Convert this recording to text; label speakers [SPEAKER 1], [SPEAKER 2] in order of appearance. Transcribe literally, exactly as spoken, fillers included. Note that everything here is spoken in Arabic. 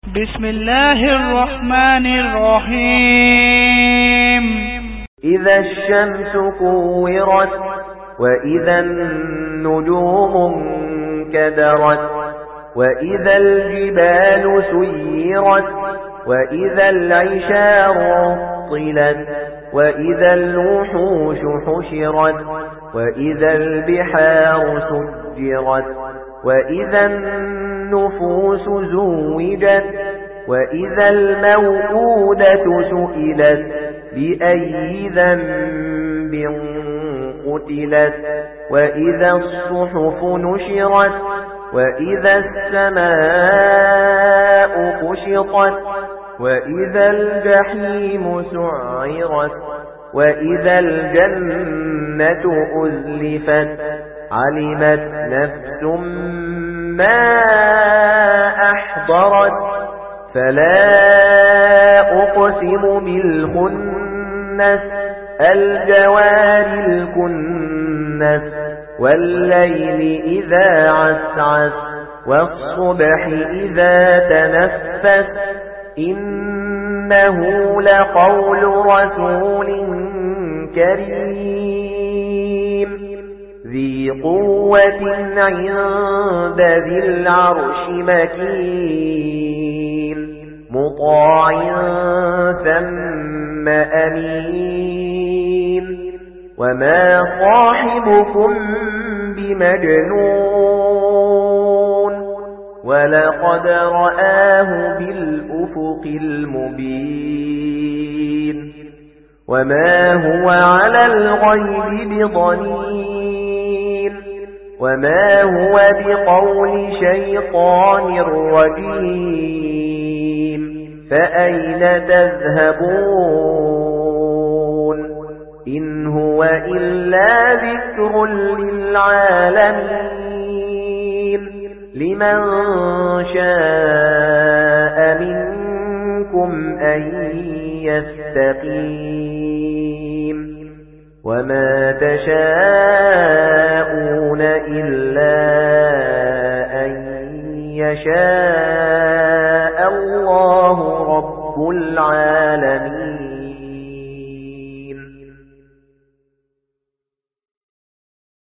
[SPEAKER 1] بسم الله الرحمن الرحيم
[SPEAKER 2] إذا الشمس كورت وإذا النجوم انكدرت وإذا الجبال سيرت وإذا العشار عطلت وإذا الوحوش حشرت وإذا البحار سجرت وإذا النفوس زوجت وإذا الموءودة سئلت بأي ذنب قتلت وإذا الصحف نشرت وإذا السماء كشطت وإذا الجحيم سعرت وإذا الجنة أزلفت علمت نفس ما أحضرت فلا أقسم بالخنس الجوار الكنس والليل إذا عسعس والصبح إذا تنفس إنه لقول رسول كريم ذي قوة عند ذي العرش مكين مطاع ثم أمين وما صاحبكم بمجنون ولقد رآه بالأفق المبين وما هو على الغيب بضنين وما هو بقول شيطان رجيم فأين تذهبون إن هو إلا ذكر للعالمين لمن شاء منكم أن يستقيم وما تشاءون إلا أن يشاء الله رب العالمين.